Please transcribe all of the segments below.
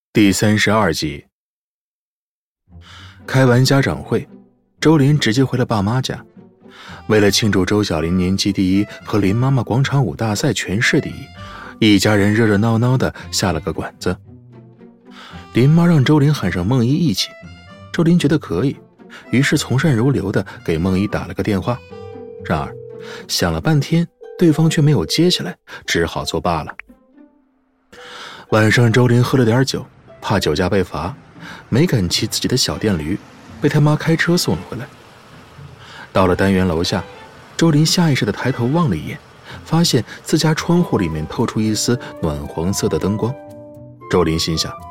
第32集。开完家长会，周林直接回了爸妈家。为了庆祝周小林年级第一和林妈妈广场舞大赛全市第一，一家人热热闹闹的下了个馆子。林妈让周林喊上梦一一起，周林觉得可以，于是从善如流的给梦一打了个电话。然而响了半天，对方却没有接起来，只好作罢了。晚上周林喝了点酒，怕酒驾被罚，没敢骑自己的小电驴，被他妈开车送了回来。到了单元楼下，周林下意识地抬头望了一眼，发现自家窗户里面透出一丝暖黄色的灯光。周林心想，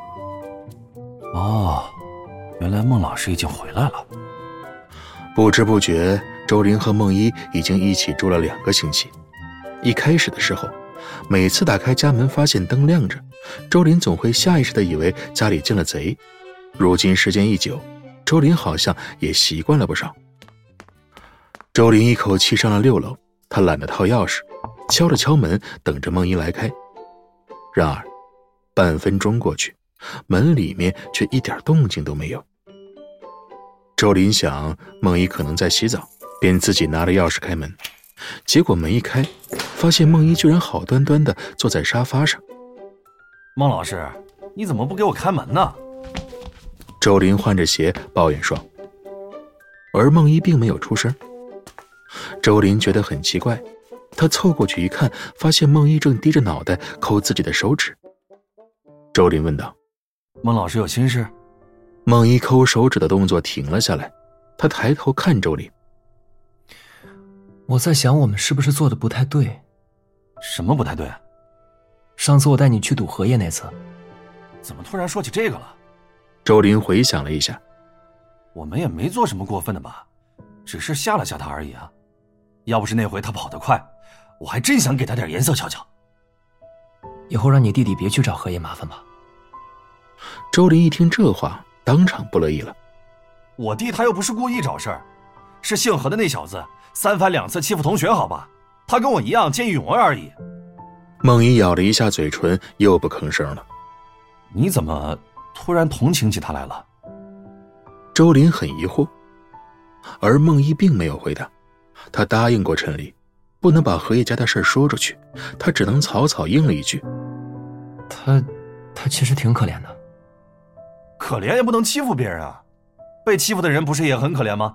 原来孟老师已经回来了。 不知不觉周林和梦一已经一起住了2个星期。一开始的时候，每次打开家门发现灯亮着，周林总会下意识地以为家里进了贼。如今时间一久，周林好像也习惯了不少。周林一口气上了6楼，他懒得套钥匙，敲了敲门，等着梦一来开。然而半分钟过去，门里面却一点动静都没有。周林想梦一可能在洗澡，便自己拿了钥匙开门。结果门一开，发现梦一居然好端端地坐在沙发上。 孟老师，你怎么不给我开门呢？ 周林换着鞋抱怨说，而梦一并没有出声。周林觉得很奇怪，他凑过去一看，发现梦一正低着脑袋抠自己的手指。周林问道， 孟老师有心事？ 梦一抠手指的动作停了下来，他抬头看周林。 我在想我们是不是做的不太对。 什么不太对？ 上次我带你去赌荷叶那次。 怎么突然说起这个了？ 周林回想了一下， 我们也没做什么过分的吧，只是吓了吓他而已啊。要不是那回他跑得快，我还真想给他点颜色瞧瞧。 以后让你弟弟别去找荷叶麻烦吧。 周林一听这话，当场不乐意了。 我弟他又不是故意找事儿，是姓何的那小子3番2次欺负同学好吧，他跟我一样见义勇为而已。 梦一咬了一下嘴唇，又不吭声了。 你怎么突然同情起他来了？ 周林很疑惑，而梦一并没有回答。他答应过陈丽，不能把荷叶家的事说出去，他只能草草应了一句， 他其实挺可怜的。 可怜也不能欺负别人啊，被欺负的人不是也很可怜吗？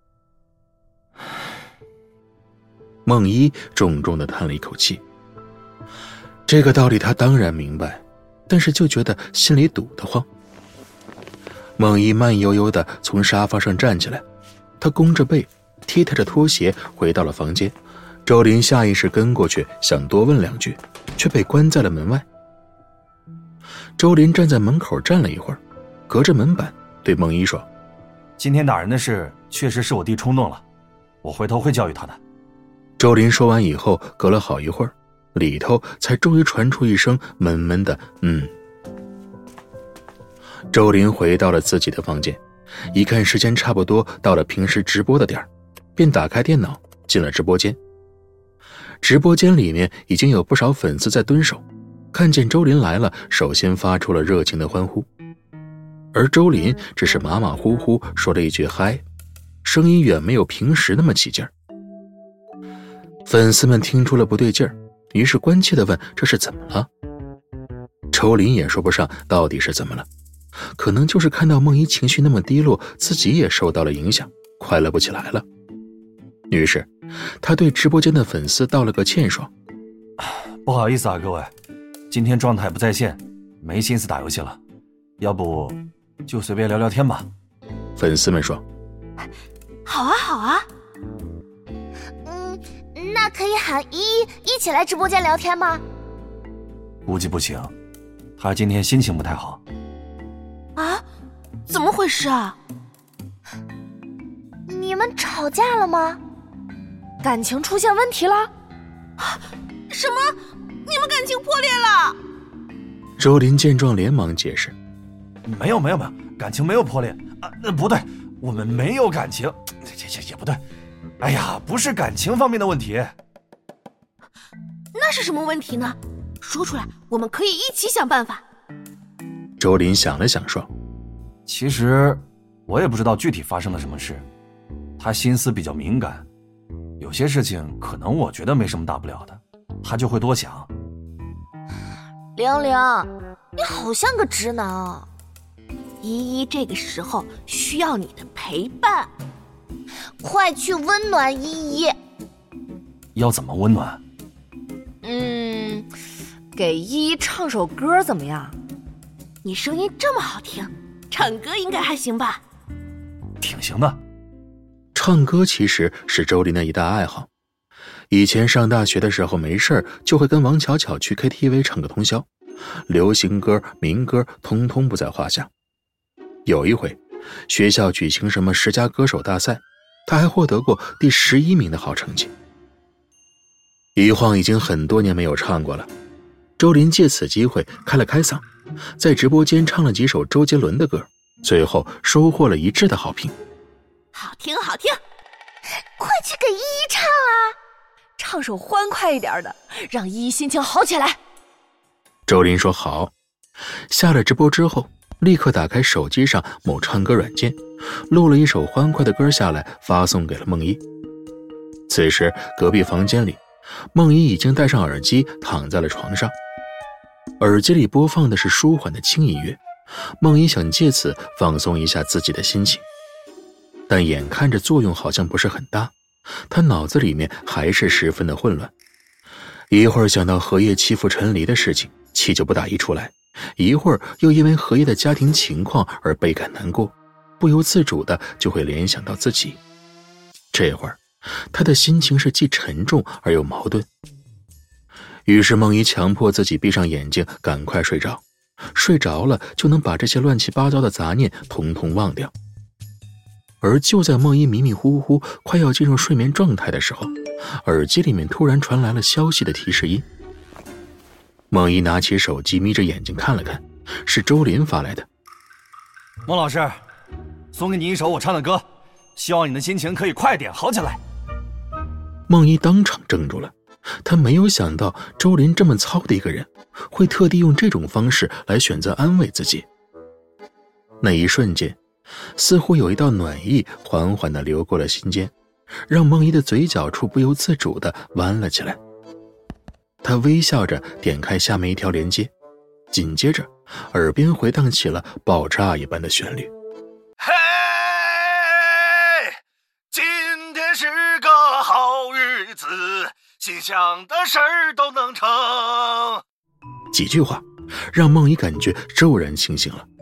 梦一重重地叹了一口气。这个道理他当然明白，但是就觉得心里堵得慌。梦一慢悠悠地从沙发上站起来，他弓着背，踢踏着拖鞋回到了房间。周林下意识跟过去，想多问2句，却被关在了门外。周林站在门口站了一会儿，隔着门板对梦一说， 今天打人的事确实是我弟冲动了，我回头会教育他的。 周林说完以后，隔了好一会儿，里头才终于传出一声闷闷的周林回到了自己的房间，一看时间差不多到了平时直播的点儿，便打开电脑进了直播间。直播间里面已经有不少粉丝在蹲守，看见周林来了，首先发出了热情的欢呼。而周林只是马马虎虎说了一句嗨，声音远没有平时那么起劲儿。粉丝们听出了不对劲儿，于是关切地问这是怎么了。周林也说不上到底是怎么了，可能就是看到梦一情绪那么低落，自己也受到了影响，快乐不起来了。于是他对直播间的粉丝道了个歉说， 不好意思啊各位，今天状态不在线，没心思打游戏了，要不就随便聊聊天吧。 粉丝们说， 好啊好啊，那可以喊依依一起来直播间聊天吗？ 估计不行，他今天心情不太好。 啊？怎么回事啊？你们吵架了吗？感情出现问题了？什么？你们感情破裂了？ 周林见状连忙解释， 没有，感情没有破裂啊，不对，我们没有感情，也不对，哎呀，不是感情方面的问题。 那是什么问题呢？说出来，我们可以一起想办法。 周林想了想说：“ 其实我也不知道具体发生了什么事，他心思比较敏感，有些事情可能我觉得没什么大不了的，他就会多想。” 玲玲，你好像个直男啊！依依这个时候需要你的陪伴，快去温暖依依。 要怎么温暖？ 给依依唱首歌怎么样？你声音这么好听，唱歌应该还行吧？ 挺行的。 唱歌其实是周林的一大爱好，以前上大学的时候没事就会跟王巧巧去 KTV 唱个通宵，流行歌、民歌通通不在话下。有一回学校举行什么10佳歌手大赛，他还获得过第11名的好成绩。一晃已经很多年没有唱过了，周林借此机会开了开嗓，在直播间唱了几首周杰伦的歌，最后收获了一致的好评。 好听好听，快去给依依唱啊！唱首欢快一点的，让依依心情好起来。 周林说好。下了直播之后，立刻打开手机上某唱歌软件，录了一首欢快的歌下来，发送给了梦一。此时隔壁房间里，梦一已经戴上耳机躺在了床上，耳机里播放的是舒缓的轻音乐。梦一想借此放松一下自己的心情，但眼看着作用好像不是很大，他脑子里面还是十分的混乱。一会儿想到荷叶欺负陈离的事情，气就不打一处来，一会儿又因为荷叶的家庭情况而倍感难过，不由自主的就会联想到自己。这会儿他的心情是既沉重而又矛盾。于是梦一强迫自己闭上眼睛，赶快睡着，睡着了就能把这些乱七八糟的杂念统统忘掉。而就在梦一迷迷糊糊快要进入睡眠状态的时候，耳机里面突然传来了消息的提示音。梦一拿起手机，眯着眼睛看了看，是周林发来的。 孟老师，送给你一首我唱的歌，希望你的心情可以快点好起来。 梦一当场怔住了，他没有想到周林这么糙的一个人，会特地用这种方式来选择安慰自己。那一瞬间，似乎有一道暖意缓缓地流过了心间，让梦一的嘴角处不由自主地弯了起来。他微笑着点开下面一条连接，紧接着耳边回荡起了爆炸一般的旋律。 嘿，今天是个好日子，心想的事儿都能成。 几句话让梦一感觉骤然清醒了，